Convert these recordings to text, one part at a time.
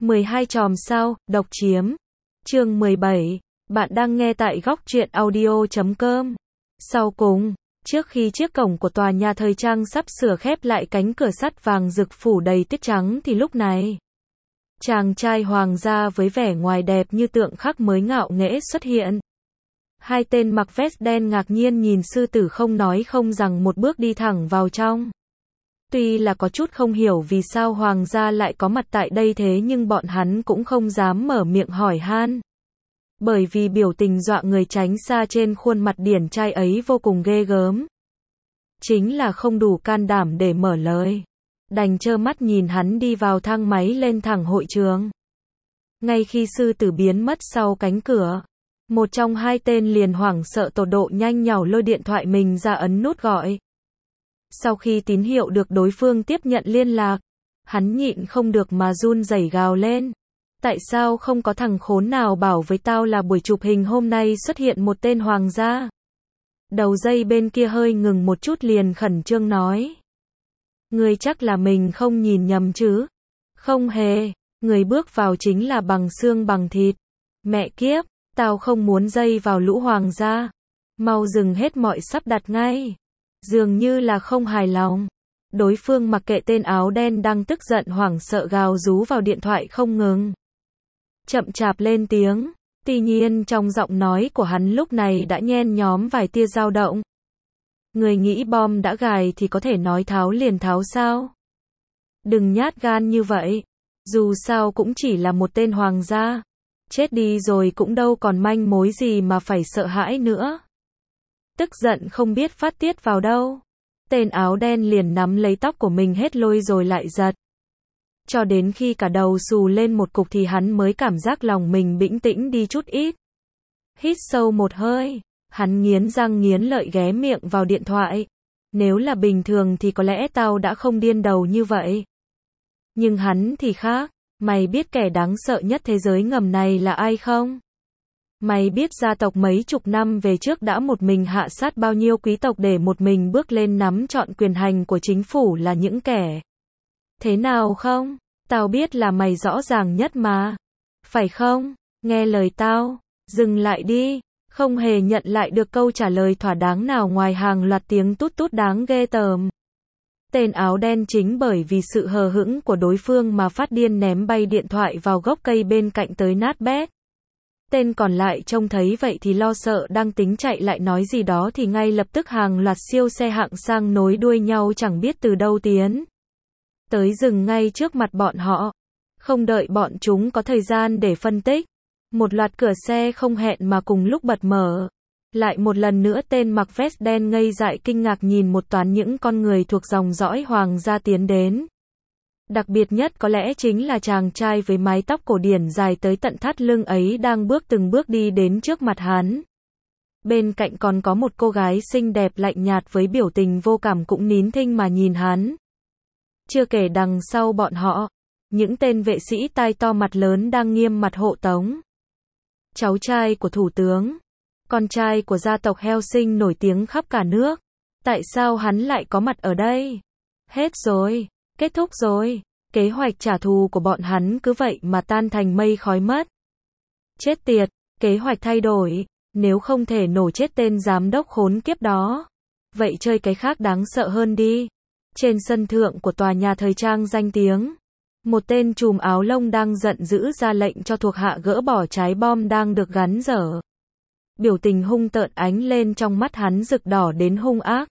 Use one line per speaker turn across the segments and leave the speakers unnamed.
12 chòm sao, độc chiếm. Chương 17. Bạn đang nghe tại góc truyện audio.com. Sau cùng, trước khi chiếc cổng của tòa nhà thời trang sắp sửa khép lại cánh cửa sắt vàng rực phủ đầy tuyết trắng thì lúc này, chàng trai hoàng gia với vẻ ngoài đẹp như tượng khắc mới ngạo nghễ xuất hiện. Hai tên mặc vest đen ngạc nhiên nhìn sư tử không nói không rằng một bước đi thẳng vào trong. Tuy là có chút không hiểu vì sao hoàng gia lại có mặt tại đây thế nhưng bọn hắn cũng không dám mở miệng hỏi han. Bởi vì biểu tình dọa người tránh xa trên khuôn mặt điển trai ấy vô cùng ghê gớm. Chính là không đủ can đảm để mở lời. Đành trơ mắt nhìn hắn đi vào thang máy lên thẳng hội trường. Ngay khi sư tử biến mất sau cánh cửa, một trong hai tên liền hoảng sợ tột độ nhanh nhảu lôi điện thoại mình ra ấn nút gọi. Sau khi tín hiệu được đối phương tiếp nhận liên lạc, hắn nhịn không được mà run rẩy gào lên. Tại sao không có thằng khốn nào bảo với tao là buổi chụp hình hôm nay xuất hiện một tên hoàng gia? Đầu dây bên kia hơi ngừng một chút liền khẩn trương nói. Người chắc là mình không nhìn nhầm chứ? Không hề, người bước vào chính là bằng xương bằng thịt. Mẹ kiếp, tao không muốn dây vào lũ hoàng gia. Mau dừng hết mọi sắp đặt ngay. Dường như là không hài lòng. Đối phương mặc kệ tên áo đen đang tức giận hoảng sợ gào rú vào điện thoại không ngừng. Chậm chạp lên tiếng, tuy nhiên trong giọng nói của hắn lúc này đã nhen nhóm vài tia dao động. Người nghĩ bom đã gài thì có thể nói tháo liền tháo sao? Đừng nhát gan như vậy, dù sao cũng chỉ là một tên hoàng gia. Chết đi rồi cũng đâu còn manh mối gì mà phải sợ hãi nữa. Tức giận không biết phát tiết vào đâu. Tên áo đen liền nắm lấy tóc của mình hết lôi rồi lại giật. Cho đến khi cả đầu xù lên một cục thì hắn mới cảm giác lòng mình bĩnh tĩnh đi chút ít. Hít sâu một hơi, hắn nghiến răng nghiến lợi ghé miệng vào điện thoại. Nếu là bình thường thì có lẽ tao đã không điên đầu như vậy. Nhưng hắn thì khác, mày biết kẻ đáng sợ nhất thế giới ngầm này là ai không? Mày biết gia tộc mấy chục năm về trước đã một mình hạ sát bao nhiêu quý tộc để một mình bước lên nắm trọn quyền hành của chính phủ là những kẻ thế nào không? Tao biết là mày rõ ràng nhất mà. Phải không? Nghe lời tao. Dừng lại đi. Không hề nhận lại được câu trả lời thỏa đáng nào ngoài hàng loạt tiếng tút tút đáng ghê tởm. Tên áo đen chính bởi vì sự hờ hững của đối phương mà phát điên ném bay điện thoại vào gốc cây bên cạnh tới nát bét. Tên còn lại trông thấy vậy thì lo sợ đang tính chạy lại nói gì đó thì ngay lập tức hàng loạt siêu xe hạng sang nối đuôi nhau chẳng biết từ đâu tiến tới dừng ngay trước mặt bọn họ. Không đợi bọn chúng có thời gian để phân tích, một loạt cửa xe không hẹn mà cùng lúc bật mở. Lại một lần nữa tên mặc vest đen ngây dại kinh ngạc nhìn một toán những con người thuộc dòng dõi hoàng gia tiến đến. Đặc biệt nhất có lẽ chính là chàng trai với mái tóc cổ điển dài tới tận thắt lưng ấy đang từng bước đi đến trước mặt hắn. Bên cạnh còn có một cô gái xinh đẹp lạnh nhạt với biểu tình vô cảm cũng nín thinh mà nhìn hắn. Chưa kể đằng sau bọn họ, những tên vệ sĩ tai to mặt lớn đang nghiêm mặt hộ tống. Cháu trai của thủ tướng, con trai của gia tộc Helsing nổi tiếng khắp cả nước. Tại sao hắn lại có mặt ở đây? Hết rồi, kết thúc rồi, kế hoạch trả thù của bọn hắn cứ vậy mà tan thành mây khói mất. Chết tiệt, kế hoạch thay đổi, nếu không thể nổ chết tên giám đốc khốn kiếp đó. Vậy chơi cái khác đáng sợ hơn đi. Trên sân thượng của tòa nhà thời trang danh tiếng, một tên trùm áo lông đang giận dữ ra lệnh cho thuộc hạ gỡ bỏ trái bom đang được gắn dở. Biểu tình hung tợn ánh lên trong mắt hắn rực đỏ đến hung ác.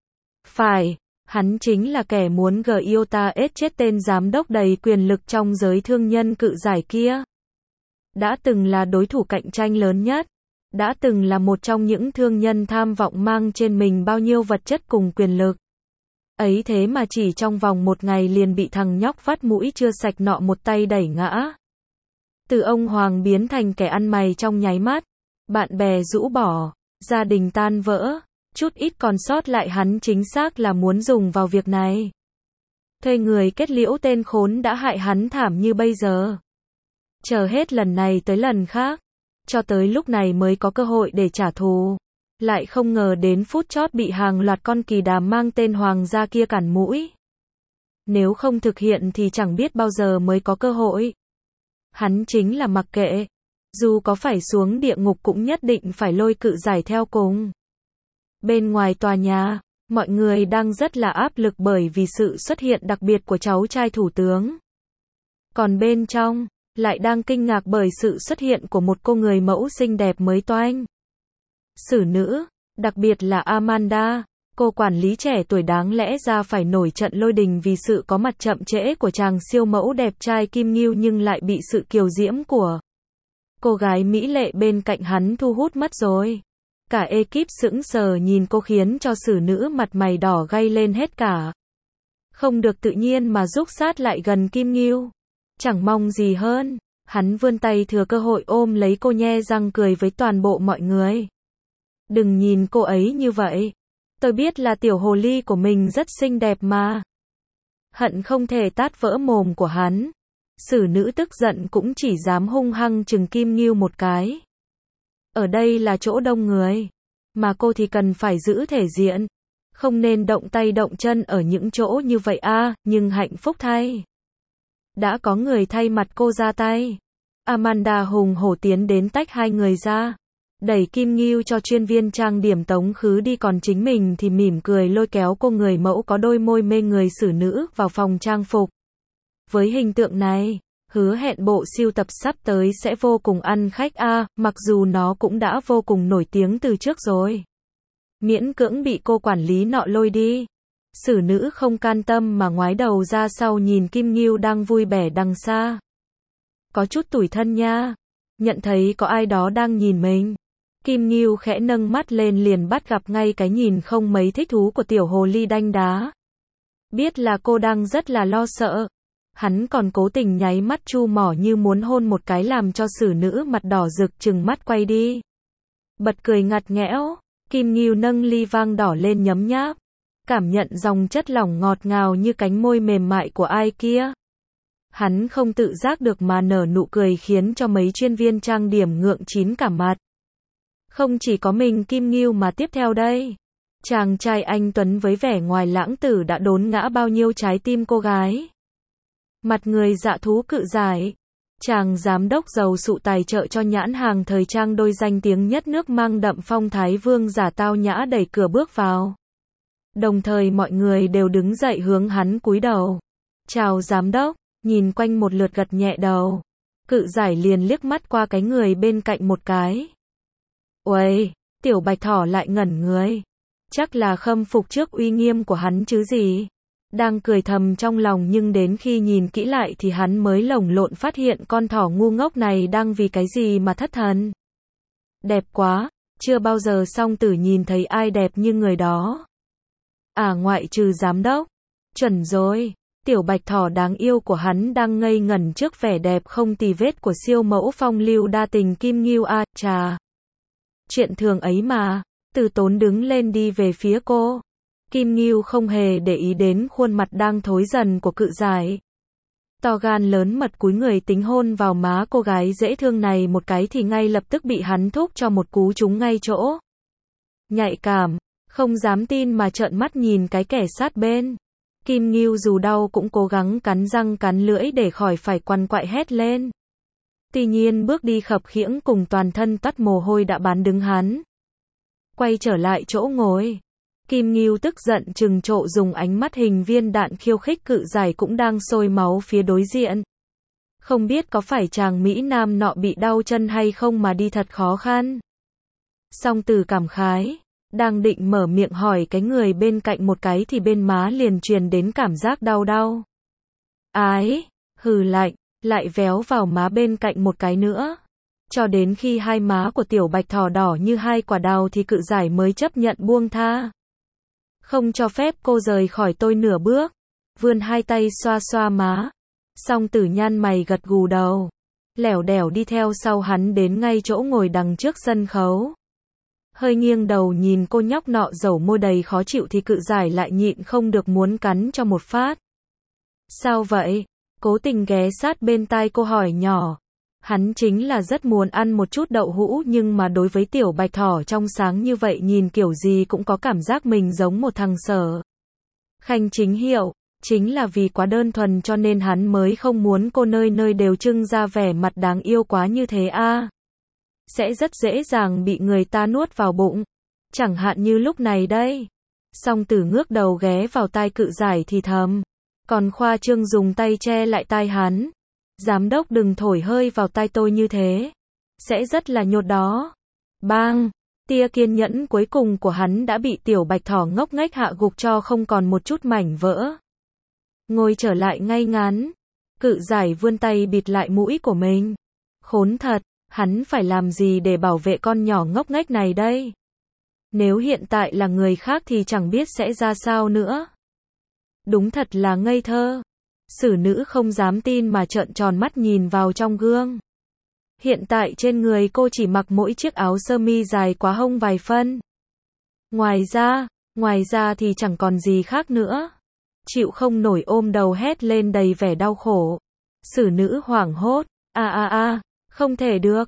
Phải, hắn chính là kẻ muốn Giota ết chết tên giám đốc đầy quyền lực trong giới thương nhân cự giải kia. Đã từng là đối thủ cạnh tranh lớn nhất. Đã từng là một trong những thương nhân tham vọng mang trên mình bao nhiêu vật chất cùng quyền lực. Ấy thế mà chỉ trong vòng một ngày liền bị thằng nhóc vắt mũi chưa sạch nọ một tay đẩy ngã. Từ ông hoàng biến thành kẻ ăn mày trong nháy mắt. Bạn bè rũ bỏ, gia đình tan vỡ, chút ít còn sót lại hắn chính xác là muốn dùng vào việc này. Thuê người kết liễu tên khốn đã hại hắn thảm như bây giờ. Chờ hết lần này tới lần khác, cho tới lúc này mới có cơ hội để trả thù. Lại không ngờ đến phút chót bị hàng loạt con kỳ đàm mang tên hoàng gia kia cản mũi. Nếu không thực hiện thì chẳng biết bao giờ mới có cơ hội. Hắn chính là mặc kệ. Dù có phải xuống địa ngục cũng nhất định phải lôi Cự Giải theo cùng. Bên ngoài tòa nhà, mọi người đang rất là áp lực bởi vì sự xuất hiện đặc biệt của cháu trai thủ tướng. Còn bên trong, lại đang kinh ngạc bởi sự xuất hiện của một cô người mẫu xinh đẹp mới toanh. Xử nữ, đặc biệt là Amanda, cô quản lý trẻ tuổi đáng lẽ ra phải nổi trận lôi đình vì sự có mặt chậm trễ của chàng siêu mẫu đẹp trai Kim Ngưu nhưng lại bị sự kiều diễm của cô gái mỹ lệ bên cạnh hắn thu hút mất rồi. Cả ekip sững sờ nhìn cô khiến cho xử nữ mặt mày đỏ gay lên hết cả. Không được tự nhiên mà rúc sát lại gần Kim Ngưu. Chẳng mong gì hơn, hắn vươn tay thừa cơ hội ôm lấy cô nhe răng cười với toàn bộ mọi người. Đừng nhìn cô ấy như vậy. Tôi biết là tiểu hồ ly của mình rất xinh đẹp mà. Hận không thể tát vỡ mồm của hắn. Xử nữ tức giận cũng chỉ dám hung hăng chừng Kim Ngưu một cái. Ở đây là chỗ đông người. Mà cô thì cần phải giữ thể diện. Không nên động tay động chân ở những chỗ như vậy nhưng hạnh phúc thay. Đã có người thay mặt cô ra tay. Amanda hùng hổ tiến đến tách hai người ra. Đẩy Kim Ngưu cho chuyên viên trang điểm tống khứ đi còn chính mình thì mỉm cười lôi kéo cô người mẫu có đôi môi mê người xử nữ vào phòng trang phục. Với hình tượng này, hứa hẹn bộ sưu tập sắp tới sẽ vô cùng ăn khách mặc dù nó cũng đã vô cùng nổi tiếng từ trước rồi. Miễn cưỡng bị cô quản lý nọ lôi đi. Xử nữ không can tâm mà ngoái đầu ra sau nhìn Kim Ngưu đang vui vẻ đằng xa. Có chút tủi thân nha. Nhận thấy có ai đó đang nhìn mình. Kim Ngưu khẽ nâng mắt lên liền bắt gặp ngay cái nhìn không mấy thích thú của tiểu hồ ly đanh đá. Biết là cô đang rất là lo sợ. Hắn còn cố tình nháy mắt chu mỏ như muốn hôn một cái làm cho xử nữ mặt đỏ rực trừng mắt quay đi. Bật cười ngặt nghẽo, Kim Ngưu nâng ly vang đỏ lên nhấm nháp. Cảm nhận dòng chất lỏng ngọt ngào như cánh môi mềm mại của ai kia. Hắn không tự giác được mà nở nụ cười khiến cho mấy chuyên viên trang điểm ngượng chín cả mặt. Không chỉ có mình Kim Ngưu mà tiếp theo đây. Chàng trai anh tuấn với vẻ ngoài lãng tử đã đốn ngã bao nhiêu trái tim cô gái. Mặt người dạ thú Cự Giải. Chàng giám đốc giàu sụ tài trợ cho nhãn hàng thời trang đôi danh tiếng nhất nước mang đậm phong thái vương giả tao nhã đẩy cửa bước vào. Đồng thời mọi người đều đứng dậy hướng hắn cúi đầu. Chào giám đốc, nhìn quanh một lượt gật nhẹ đầu. Cự Giải liền liếc mắt qua cái người bên cạnh một cái. Uầy, tiểu bạch thỏ lại ngẩn người. Chắc là khâm phục trước uy nghiêm của hắn chứ gì. Đang cười thầm trong lòng nhưng đến khi nhìn kỹ lại thì hắn mới lồng lộn phát hiện con thỏ ngu ngốc này đang vì cái gì mà thất thần. Đẹp quá, chưa bao giờ Song Tử nhìn thấy ai đẹp như người đó. Ngoại trừ giám đốc. Chuẩn rồi, tiểu bạch thỏ đáng yêu của hắn đang ngây ngẩn trước vẻ đẹp không tì vết của siêu mẫu phong lưu đa tình Kim Ngưu chà. Chuyện thường ấy mà, Từ Tốn đứng lên đi về phía cô. Kim Ngưu không hề để ý đến khuôn mặt đang thối dần của Cự Giải. To gan lớn mật cúi người tính hôn vào má cô gái dễ thương này một cái thì ngay lập tức bị hắn thúc cho một cú trúng ngay chỗ. Nhạy cảm, không dám tin mà trợn mắt nhìn cái kẻ sát bên. Kim Ngưu dù đau cũng cố gắng cắn răng cắn lưỡi để khỏi phải quằn quại hét lên. Tuy nhiên bước đi khập khiễng cùng toàn thân toát mồ hôi đã bán đứng hắn. Quay trở lại chỗ ngồi. Kim Ngưu tức giận trừng trộ dùng ánh mắt hình viên đạn khiêu khích Cự Giải cũng đang sôi máu phía đối diện. Không biết có phải chàng Mỹ Nam nọ bị đau chân hay không mà đi thật khó khăn. Song Tử cảm khái. Đang định mở miệng hỏi cái người bên cạnh một cái thì bên má liền truyền đến cảm giác đau đau. Ái, hừ lạnh, lại véo vào má bên cạnh một cái nữa. Cho đến khi hai má của tiểu bạch thỏ đỏ như hai quả đào thì Cự Giải mới chấp nhận buông tha. Không cho phép cô rời khỏi tôi nửa bước. Vươn hai tay xoa xoa má. Song Tử nhăn mày gật gù đầu. Lẻo đẻo đi theo sau hắn đến ngay chỗ ngồi đằng trước sân khấu. Hơi nghiêng đầu nhìn cô nhóc nọ dầu môi đầy khó chịu thì Cự Giải lại nhịn không được muốn cắn cho một phát. Sao vậy? Cố tình ghé sát bên tai cô hỏi nhỏ. Hắn chính là rất muốn ăn một chút đậu hũ nhưng mà đối với tiểu bạch thỏ trong sáng như vậy nhìn kiểu gì cũng có cảm giác mình giống một thằng sở. Khanh chính hiệu, Chính là vì quá đơn thuần cho nên hắn mới không muốn cô nơi nơi đều trưng ra vẻ mặt đáng yêu quá như thế a. Sẽ rất dễ dàng bị người ta nuốt vào bụng. Chẳng hạn như lúc này đây. Song Tử ngước đầu ghé vào tai Cự Giải thì thầm. Còn khoa trương dùng tay che lại tai hắn. Giám đốc đừng thổi hơi vào tai tôi như thế. Sẽ rất là nhột đó. Bang! Tia kiên nhẫn cuối cùng của hắn đã bị Tiểu Bạch Thỏ ngốc nghếch hạ gục cho không còn một chút mảnh vỡ. Ngồi trở lại ngay ngắn. Cự Giải vươn tay bịt lại mũi của mình. Khốn thật, hắn phải làm gì để bảo vệ con nhỏ ngốc nghếch này đây? Nếu hiện tại là người khác thì chẳng biết sẽ ra sao nữa. Đúng thật là ngây thơ. Xử nữ không dám tin mà trợn tròn mắt nhìn vào trong gương. Hiện tại trên người cô chỉ mặc mỗi chiếc áo sơ mi dài quá hông vài phân. Ngoài ra thì chẳng còn gì khác nữa. Chịu không nổi ôm đầu hét lên đầy vẻ đau khổ. Xử nữ hoảng hốt. Không thể được,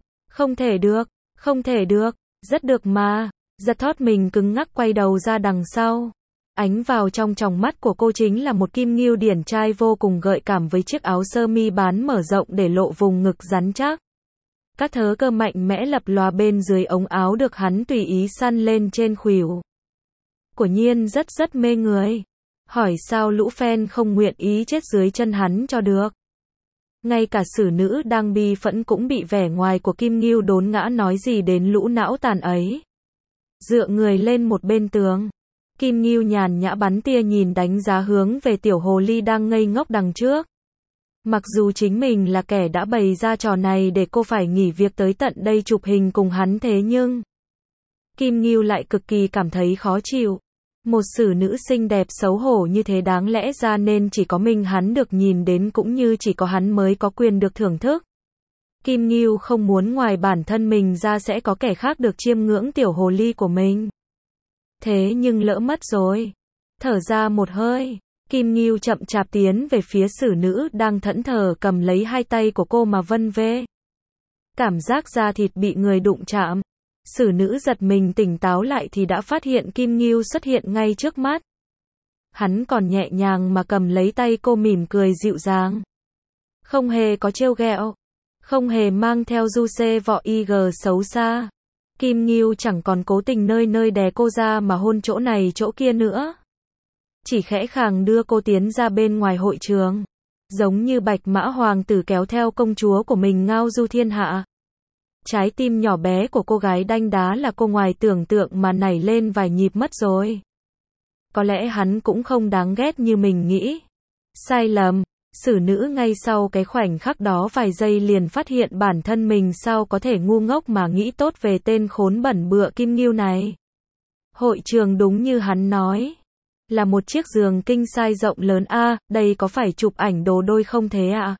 rất được mà. Giật thót mình cứng ngắc quay đầu ra đằng sau. Ánh vào trong tròng mắt của cô chính là một kim ngưu điển trai vô cùng gợi cảm với chiếc áo sơ mi bán mở rộng để lộ vùng ngực rắn chắc. Các thớ cơ mạnh mẽ lập lòa bên dưới ống áo được hắn tùy ý săn lên trên khuỷu. Quả nhiên rất mê người. Hỏi sao lũ fan không nguyện ý chết dưới chân hắn cho được. Ngay cả xử nữ đang bi phẫn cũng bị vẻ ngoài của Kim Ngưu đốn ngã nói gì đến lũ não tàn ấy. Dựa người lên một bên tường. Kim Ngưu nhàn nhã bắn tia nhìn đánh giá hướng về tiểu hồ ly đang ngây ngốc đằng trước. Mặc dù chính mình là kẻ đã bày ra trò này để cô phải nghỉ việc tới tận đây chụp hình cùng hắn thế nhưng Kim Ngưu lại cực kỳ cảm thấy khó chịu. Một xử nữ xinh đẹp xấu hổ như thế đáng lẽ ra nên chỉ có mình hắn được nhìn đến cũng như chỉ có hắn mới có quyền được thưởng thức. Kim Ngưu không muốn ngoài bản thân mình ra sẽ có kẻ khác được chiêm ngưỡng tiểu hồ ly của mình. Thế nhưng lỡ mất rồi. Thở ra một hơi, Kim Ngưu chậm chạp tiến về phía xử nữ đang thẫn thờ cầm lấy hai tay của cô mà vân vê. Cảm giác da thịt bị người đụng chạm. Xử nữ giật mình tỉnh táo lại thì đã phát hiện Kim Ngưu xuất hiện ngay trước mắt. Hắn còn nhẹ nhàng mà cầm lấy tay cô mỉm cười dịu dàng. Không hề có trêu ghẹo. Không hề mang theo du xê vọ ig xấu xa. Kim Ngưu chẳng còn cố tình nơi nơi đè cô ra mà hôn chỗ này chỗ kia nữa. Chỉ khẽ khàng đưa cô tiến ra bên ngoài hội trường. Giống như bạch mã hoàng tử kéo theo công chúa của mình ngao du thiên hạ. Trái tim nhỏ bé của cô gái đanh đá là cô ngoài tưởng tượng mà nảy lên vài nhịp mất rồi. Có lẽ hắn cũng không đáng ghét như mình nghĩ. Sai lầm. Xử nữ ngay sau cái khoảnh khắc đó vài giây liền phát hiện bản thân mình sao có thể ngu ngốc mà nghĩ tốt về tên khốn bẩn bựa Kim Ngưu này. Hội trường đúng như hắn nói. Là một chiếc giường king size rộng lớn đây có phải chụp ảnh đồ đôi không thế ạ?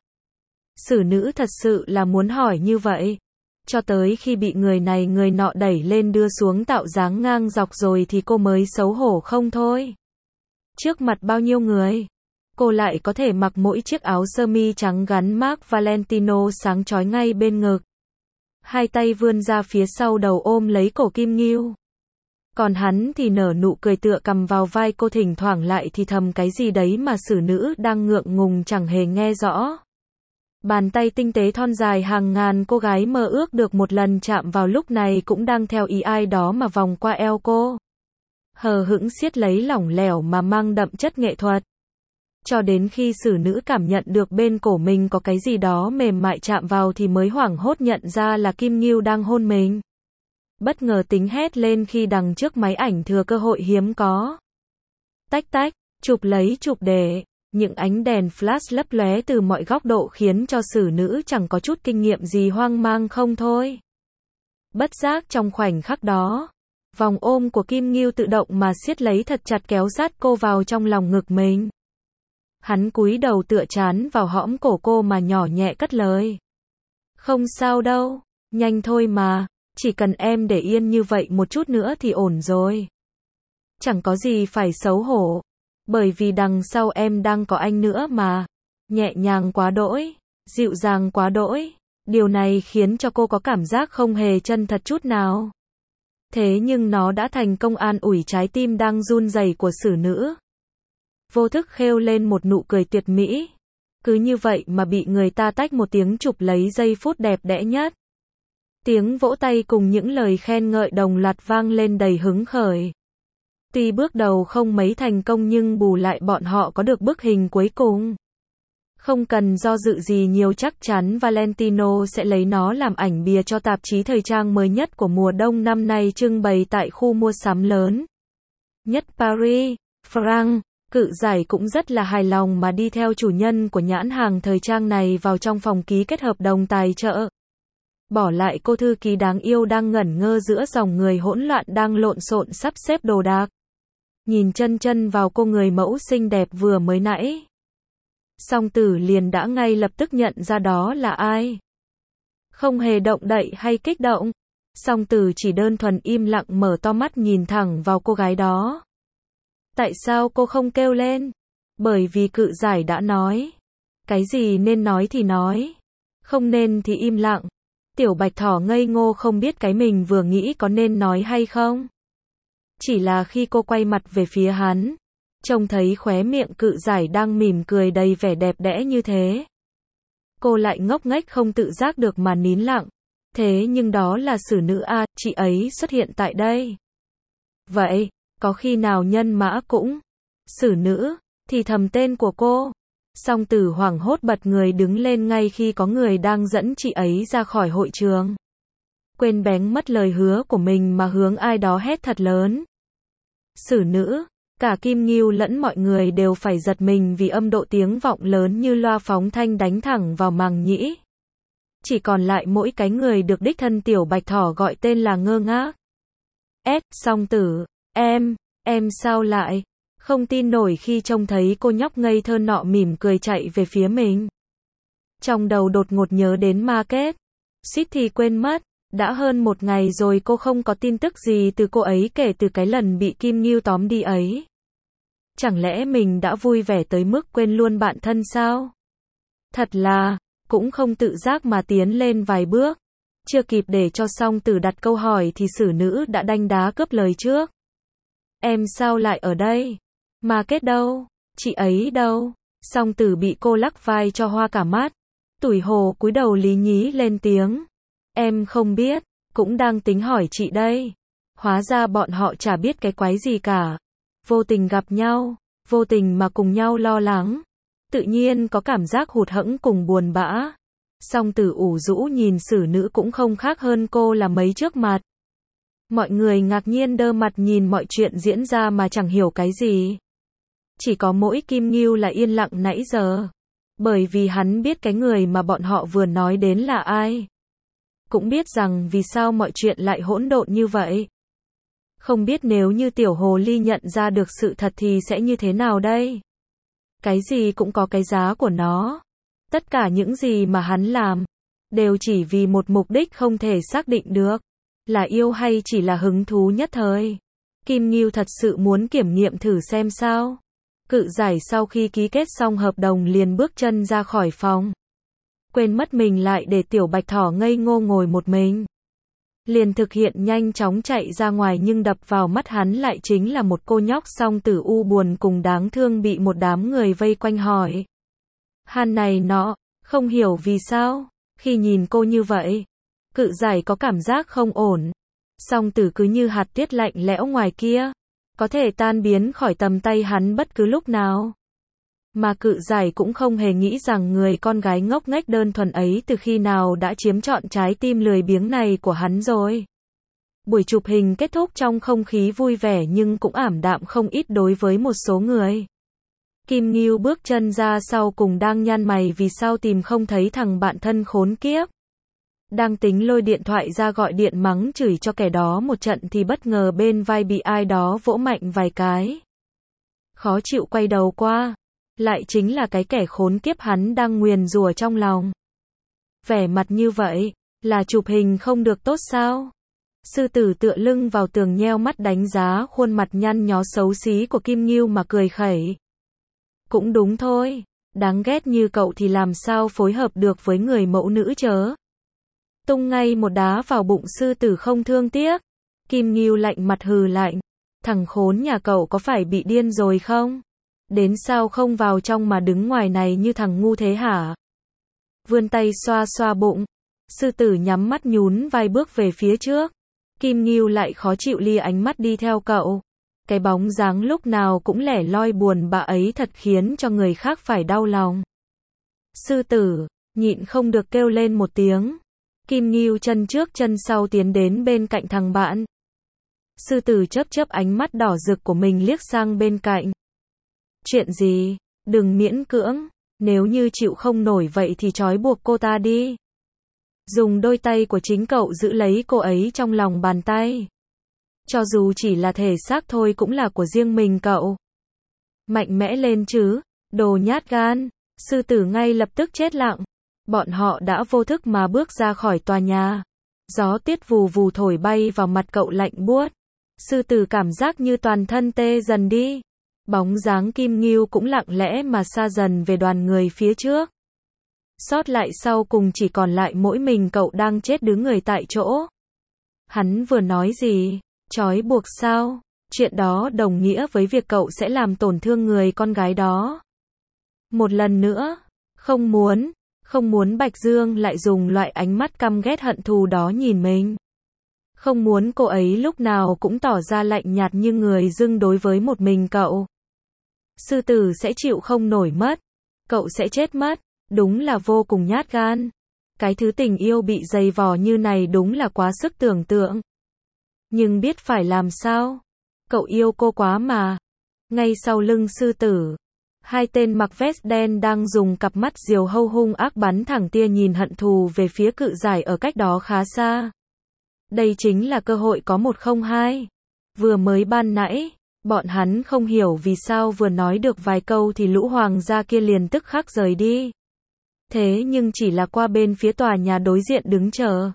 Xử nữ thật sự là muốn hỏi như vậy. Cho tới khi bị người này người nọ đẩy lên đưa xuống tạo dáng ngang dọc rồi thì cô mới xấu hổ không thôi. Trước mặt bao nhiêu người, cô lại có thể mặc mỗi chiếc áo sơ mi trắng gắn mác Valentino sáng chói ngay bên ngực. Hai tay vươn ra phía sau đầu ôm lấy cổ Kim Ngưu. Còn hắn thì nở nụ cười tựa cầm vào vai cô thỉnh thoảng lại thì thầm cái gì đấy mà xử nữ đang ngượng ngùng chẳng hề nghe rõ. Bàn tay tinh tế thon dài hàng ngàn cô gái mơ ước được một lần chạm vào lúc này cũng đang theo ý ai đó mà vòng qua eo cô. Hờ hững siết lấy lỏng lẻo mà mang đậm chất nghệ thuật. Cho đến khi xử nữ cảm nhận được bên cổ mình có cái gì đó mềm mại chạm vào thì mới hoảng hốt nhận ra là Kim Ngưu đang hôn mình. Bất ngờ tính hét lên khi đằng trước máy ảnh thừa cơ hội hiếm có. Tách tách, chụp lấy chụp để. Những ánh đèn flash lấp lóe từ mọi góc độ khiến cho xử nữ chẳng có chút kinh nghiệm gì hoang mang không thôi. Bất giác trong khoảnh khắc đó, vòng ôm của Kim Ngưu tự động mà siết lấy thật chặt kéo sát cô vào trong lòng ngực mình. Hắn cúi đầu tựa trán vào hõm cổ cô mà nhỏ nhẹ cất lời. Không sao đâu, nhanh thôi mà, chỉ cần em để yên như vậy một chút nữa thì ổn rồi. Chẳng có gì phải xấu hổ. Bởi vì đằng sau em đang có anh nữa mà. Nhẹ nhàng quá đỗi, dịu dàng quá đỗi. Điều này khiến cho cô có cảm giác không hề chân thật chút nào. Thế nhưng nó đã thành công an ủi trái tim đang run rẩy của xử nữ. vô thức khêu lên một nụ cười tuyệt mỹ. Cứ như vậy mà bị người ta tách một tiếng chụp lấy giây phút đẹp đẽ nhất. Tiếng vỗ tay cùng những lời khen ngợi đồng loạt vang lên đầy hứng khởi. Tuy bước đầu không mấy thành công nhưng bù lại bọn họ có được bức hình cuối cùng. Không cần do dự gì nhiều, chắc chắn Valentino sẽ lấy nó làm ảnh bìa cho tạp chí thời trang mới nhất của mùa đông năm nay trưng bày tại khu mua sắm lớn nhất Paris, France. Cự giải cũng rất là hài lòng mà đi theo chủ nhân của nhãn hàng thời trang này vào trong phòng ký kết hợp đồng tài trợ. Bỏ lại cô thư ký đáng yêu đang ngẩn ngơ giữa dòng người hỗn loạn đang lộn xộn sắp xếp đồ đạc. Nhìn chân chân vào cô người mẫu xinh đẹp vừa mới nãy. Song Tử liền đã ngay lập tức nhận ra đó là ai. Không hề động đậy hay kích động. Song Tử chỉ đơn thuần im lặng mở to mắt nhìn thẳng vào cô gái đó. Tại sao cô không kêu lên? Bởi vì cự giải đã nói. Cái gì nên nói thì nói. Không nên thì im lặng. Tiểu Bạch Thỏ ngây ngô không biết cái mình vừa nghĩ có nên nói hay không. Chỉ là khi cô quay mặt về phía hắn, trông thấy khóe miệng cự giải đang mỉm cười đầy vẻ đẹp đẽ như thế. Cô lại ngốc nghếch không tự giác được mà nín lặng. Thế nhưng đó là xử nữ a, chị ấy xuất hiện tại đây. Vậy, có khi nào nhân mã cũng xử nữ, thì thầm tên của cô. Song Tử hoảng hốt bật người đứng lên ngay khi có người đang dẫn chị ấy ra khỏi hội trường. Quên bén mất lời hứa của mình mà hướng ai đó hét thật lớn. Xử nữ, cả Kim Ngưu lẫn mọi người đều phải giật mình vì âm độ tiếng vọng lớn như loa phóng thanh đánh thẳng vào màng nhĩ. Chỉ còn lại mỗi cái người được đích thân Tiểu Bạch Thỏ gọi tên là ngơ ngác. Song Tử, em sao lại? Không tin nổi khi trông thấy cô nhóc ngây thơ nọ mỉm cười chạy về phía mình. Trong đầu đột ngột nhớ đến Market. Suýt thì quên mất, đã hơn một ngày rồi cô không có tin tức gì từ cô ấy kể từ cái lần bị Kim Ngưu tóm đi ấy. Chẳng lẽ mình đã vui vẻ tới mức quên luôn bạn thân sao? Thật là, cũng không tự giác mà tiến lên vài bước. Chưa kịp để cho Song Tử đặt câu hỏi thì xử nữ đã đanh đá cướp lời trước. Em sao lại ở đây? Market đâu? Chị ấy đâu? Song Tử bị cô lắc vai cho hoa cả mắt. Tủi hổ cúi đầu lý nhí lên tiếng. Em không biết, cũng đang tính hỏi chị đây. Hóa ra bọn họ chả biết cái quái gì cả. Vô tình gặp nhau, vô tình mà cùng nhau lo lắng. Tự nhiên có cảm giác hụt hẫng cùng buồn bã. Song Tử ủ rũ nhìn xử nữ cũng không khác hơn cô là mấy trước mặt. Mọi người ngạc nhiên đơ mặt nhìn mọi chuyện diễn ra mà chẳng hiểu cái gì. Chỉ có mỗi Kim Ngưu là yên lặng nãy giờ. Bởi vì hắn biết cái người mà bọn họ vừa nói đến là ai. Cũng biết rằng vì sao mọi chuyện lại hỗn độn như vậy. Không biết nếu như tiểu hồ ly nhận ra được sự thật thì sẽ như thế nào đây? Cái gì cũng có cái giá của nó. Tất cả những gì mà hắn làm, đều chỉ vì một mục đích không thể xác định được. Là yêu hay chỉ là hứng thú nhất thời. Kim Ngưu thật sự muốn kiểm nghiệm thử xem sao. Cự giải sau khi ký kết xong hợp đồng liền bước chân ra khỏi phòng. Quên mất mình lại để Tiểu Bạch Thỏ ngây ngô ngồi một mình. Liền thực hiện nhanh chóng chạy ra ngoài nhưng đập vào mắt hắn lại chính là một cô nhóc Song Tử u buồn cùng đáng thương bị một đám người vây quanh hỏi. Han này nọ, không hiểu vì sao, khi nhìn cô như vậy, cự giải có cảm giác không ổn. Song Tử cứ như hạt tiết lạnh lẽo ngoài kia, có thể tan biến khỏi tầm tay hắn bất cứ lúc nào. Mà cự giải cũng không hề nghĩ rằng người con gái ngốc nghếch đơn thuần ấy từ khi nào đã chiếm trọn trái tim lười biếng này của hắn rồi. Buổi chụp hình kết thúc trong không khí vui vẻ nhưng cũng ảm đạm không ít đối với một số người. Kim Ngưu bước chân ra sau cùng đang nhăn mày vì sao tìm không thấy thằng bạn thân khốn kiếp. Đang tính lôi điện thoại ra gọi điện mắng chửi cho kẻ đó một trận thì bất ngờ bên vai bị ai đó vỗ mạnh vài cái. Khó chịu quay đầu qua. Lại chính là cái kẻ khốn kiếp hắn đang nguyền rủa trong lòng. Vẻ mặt như vậy, là chụp hình không được tốt sao? Sư tử tựa lưng vào tường nheo mắt đánh giá khuôn mặt nhăn nhó xấu xí của Kim Ngưu mà cười khẩy. Cũng đúng thôi, đáng ghét như cậu thì làm sao phối hợp được với người mẫu nữ chớ. Tung ngay một đá vào bụng sư tử không thương tiếc. Kim Ngưu lạnh mặt hừ lạnh. Thằng khốn nhà cậu có phải bị điên rồi không? Đến sao không vào trong mà đứng ngoài này như thằng ngu thế hả? Vươn tay xoa xoa bụng. Sư tử nhắm mắt nhún vai bước về phía trước. Kim Ngưu lại khó chịu lia ánh mắt đi theo cậu. Cái bóng dáng lúc nào cũng lẻ loi buồn bã ấy thật khiến cho người khác phải đau lòng. Sư tử, nhịn không được kêu lên một tiếng. Kim Ngưu chân trước chân sau tiến đến bên cạnh thằng bạn. Sư tử chớp chớp ánh mắt đỏ rực của mình liếc sang bên cạnh. Chuyện gì? Đừng miễn cưỡng, nếu như chịu không nổi vậy thì trói buộc cô ta đi. Dùng đôi tay của chính cậu giữ lấy cô ấy trong lòng bàn tay. Cho dù chỉ là thể xác thôi cũng là của riêng mình cậu. Mạnh mẽ lên chứ, đồ nhát gan. Sư tử ngay lập tức chết lặng. Bọn họ đã vô thức mà bước ra khỏi tòa nhà. Gió tiết vù vù thổi bay vào mặt cậu lạnh buốt. Sư tử cảm giác như toàn thân tê dần đi. Bóng dáng Kim Ngưu cũng lặng lẽ mà xa dần về đoàn người phía trước. Sót lại sau cùng chỉ còn lại mỗi mình cậu đang chết đứng người tại chỗ. Hắn vừa nói gì? Trói buộc sao? Chuyện đó đồng nghĩa với việc cậu sẽ làm tổn thương người con gái đó. Một lần nữa, không muốn Bạch Dương lại dùng loại ánh mắt căm ghét hận thù đó nhìn mình. Không muốn cô ấy lúc nào cũng tỏ ra lạnh nhạt như người dưng đối với một mình cậu. Sư tử sẽ chịu không nổi mất. Cậu sẽ chết mất. Đúng là vô cùng nhát gan. Cái thứ tình yêu bị dày vò như này đúng là quá sức tưởng tượng. Nhưng biết phải làm sao? Cậu yêu cô quá mà. Ngay sau lưng sư tử, hai tên mặc vest đen đang dùng cặp mắt diều hâu hung ác bắn thẳng tia nhìn hận thù về phía cự giải ở cách đó khá xa. Đây chính là cơ hội có 102. Vừa mới ban nãy, bọn hắn không hiểu vì sao vừa nói được vài câu thì lũ hoàng gia kia liền tức khắc rời đi. Thế nhưng chỉ là qua bên phía tòa nhà đối diện đứng chờ.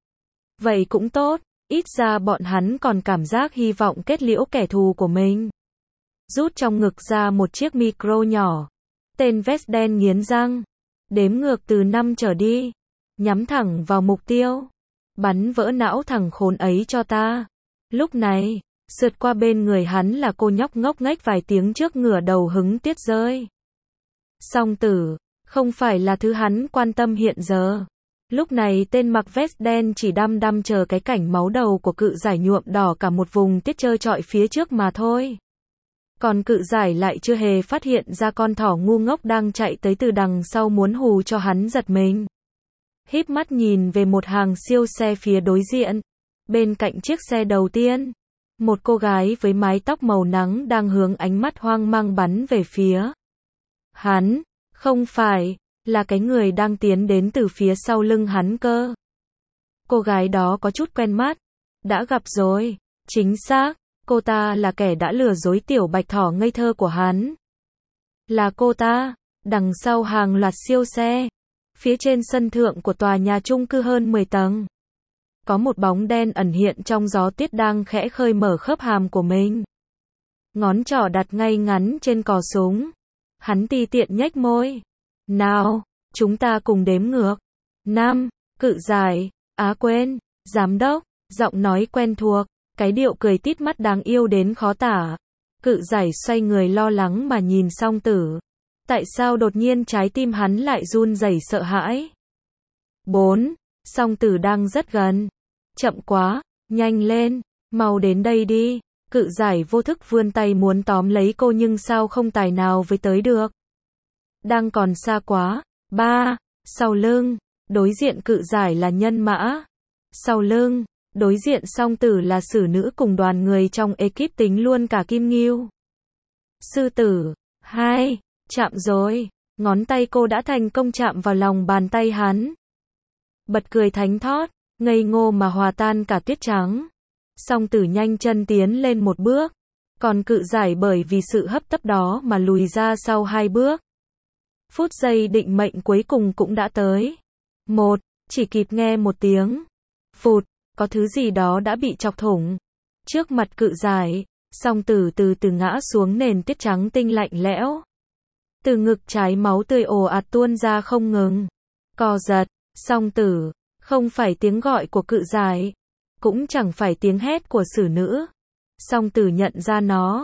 Vậy cũng tốt, ít ra bọn hắn còn cảm giác hy vọng kết liễu kẻ thù của mình. Rút trong ngực ra một chiếc micro nhỏ. Tên vest đen nghiến răng. Đếm ngược từ 5 trở đi. Nhắm thẳng vào mục tiêu. Bắn vỡ não thằng khốn ấy cho ta. Lúc này, sượt qua bên người hắn là cô nhóc ngốc nghếch vài tiếng trước ngửa đầu hứng tiết rơi. Song tử, không phải là thứ hắn quan tâm hiện giờ. Lúc này tên mặc vest đen chỉ đăm đăm chờ cái cảnh máu đầu của cự giải nhuộm đỏ cả một vùng tiết trơ trọi phía trước mà thôi. Còn cự giải lại chưa hề phát hiện ra con thỏ ngu ngốc đang chạy tới từ đằng sau muốn hù cho hắn giật mình. Híp mắt nhìn về một hàng siêu xe phía đối diện. Bên cạnh chiếc xe đầu tiên, một cô gái với mái tóc màu nắng đang hướng ánh mắt hoang mang bắn về phía hắn. Không phải, là cái người đang tiến đến từ phía sau lưng hắn cơ. Cô gái đó có chút quen mắt. Đã gặp rồi. Chính xác, cô ta là kẻ đã lừa dối tiểu bạch thỏ ngây thơ của hắn. Là cô ta, đằng sau hàng loạt siêu xe. Phía trên sân thượng của tòa nhà chung cư hơn 10 tầng. Có một bóng đen ẩn hiện trong gió tuyết đang khẽ khơi mở khớp hàm của mình. Ngón trỏ đặt ngay ngắn trên cò súng. Hắn ti tiện nhếch môi. Nào, chúng ta cùng đếm ngược. 5, cự giải, quên, giám đốc, giọng nói quen thuộc, cái điệu cười tít mắt đáng yêu đến khó tả. Cự giải xoay người lo lắng mà nhìn song tử. Tại sao đột nhiên trái tim hắn lại run rẩy sợ hãi? 4, song tử đang rất gần. Chậm quá, nhanh lên, mau đến đây đi. Cự giải vô thức vươn tay muốn tóm lấy cô nhưng sao không tài nào với tới được. Đang còn xa quá. 3, sau lưng, đối diện cự giải là nhân mã. Sau lưng, đối diện song tử là sử nữ cùng đoàn người trong ekip tính luôn cả Kim Ngưu. Sư tử, 2, chạm rồi. Ngón tay cô đã thành công chạm vào lòng bàn tay hắn. Bật cười thánh thót, ngây ngô mà hòa tan cả tuyết trắng. Song tử nhanh chân tiến lên một bước. Còn cự giải bởi vì sự hấp tấp đó mà lùi ra sau 2 bước. Phút giây định mệnh cuối cùng cũng đã tới. Chỉ kịp nghe một tiếng. Phụt, có thứ gì đó đã bị chọc thủng. Trước mặt cự giải, song tử từ từ ngã xuống nền tuyết trắng tinh lạnh lẽo. Từ ngực trái máu tươi ồ ạt tuôn ra không ngừng. Co giật, song tử, không phải tiếng gọi của cự giải. Cũng chẳng phải tiếng hét của sử nữ. Song tử nhận ra nó.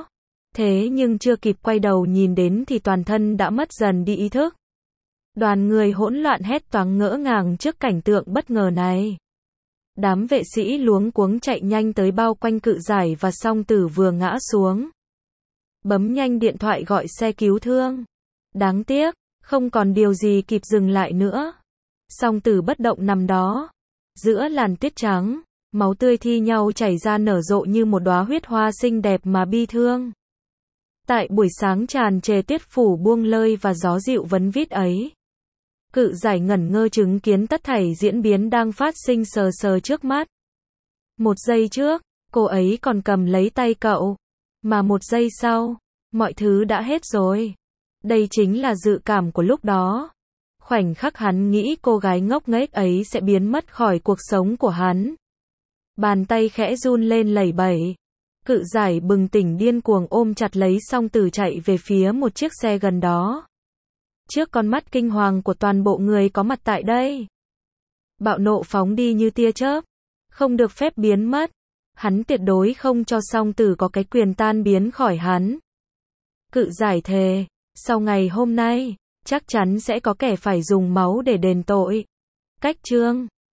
Thế nhưng chưa kịp quay đầu nhìn đến thì toàn thân đã mất dần đi ý thức. Đoàn người hỗn loạn hét toáng ngỡ ngàng trước cảnh tượng bất ngờ này. Đám vệ sĩ luống cuống chạy nhanh tới bao quanh Cự Giải và Song Tử vừa ngã xuống. Bấm nhanh điện thoại gọi xe cứu thương. Đáng tiếc, không còn điều gì kịp dừng lại nữa. Song Tử bất động nằm đó. Giữa làn tuyết trắng, máu tươi thi nhau chảy ra nở rộ như một đóa huyết hoa xinh đẹp mà bi thương. Tại buổi sáng tràn trề tuyết phủ buông lơi và gió dịu vấn vít ấy. Cự Giải ngẩn ngơ chứng kiến tất thảy diễn biến đang phát sinh sờ sờ trước mắt. Một giây trước, cô ấy còn cầm lấy tay cậu. Mà một giây sau, mọi thứ đã hết rồi. Đây chính là dự cảm của lúc đó. Khoảnh khắc hắn nghĩ cô gái ngốc nghếch ấy sẽ biến mất khỏi cuộc sống của hắn. Bàn tay khẽ run lên lẩy bẩy. Cự Giải bừng tỉnh điên cuồng ôm chặt lấy Song Tử chạy về phía một chiếc xe gần đó. Trước con mắt kinh hoàng của toàn bộ người có mặt tại đây. Bạo nộ phóng đi như tia chớp. Không được phép biến mất. Hắn tuyệt đối không cho Song Tử có cái quyền tan biến khỏi hắn. Cự Giải thề, sau ngày hôm nay, chắc chắn sẽ có kẻ phải dùng máu để đền tội. Cách chương